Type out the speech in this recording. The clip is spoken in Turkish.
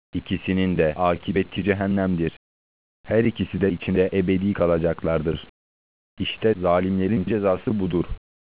İkisinin de akıbeti cehennemdir. Her ikisi de içinde ebedi kalacaklardır. İşte zalimlerin cezası budur.